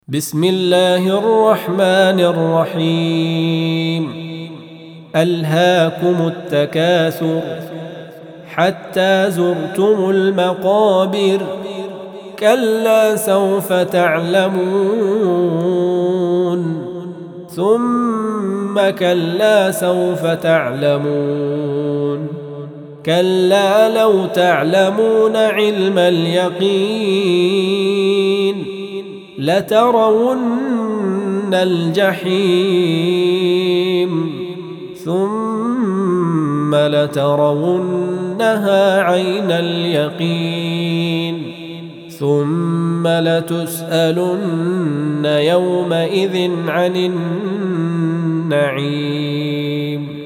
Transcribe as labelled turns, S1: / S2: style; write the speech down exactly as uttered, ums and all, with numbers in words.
S1: بسم الله الرحمن الرحيم. ألهاكم التكاثر حتى زرتم المقابر، كلا سوف تعلمون ثم كلا سوف تعلمون، كلا لو تعلمون علم اليقين لترون الجحيم ثم لترونها عين اليقين ثم لتسألن يومئذ عن النعيم.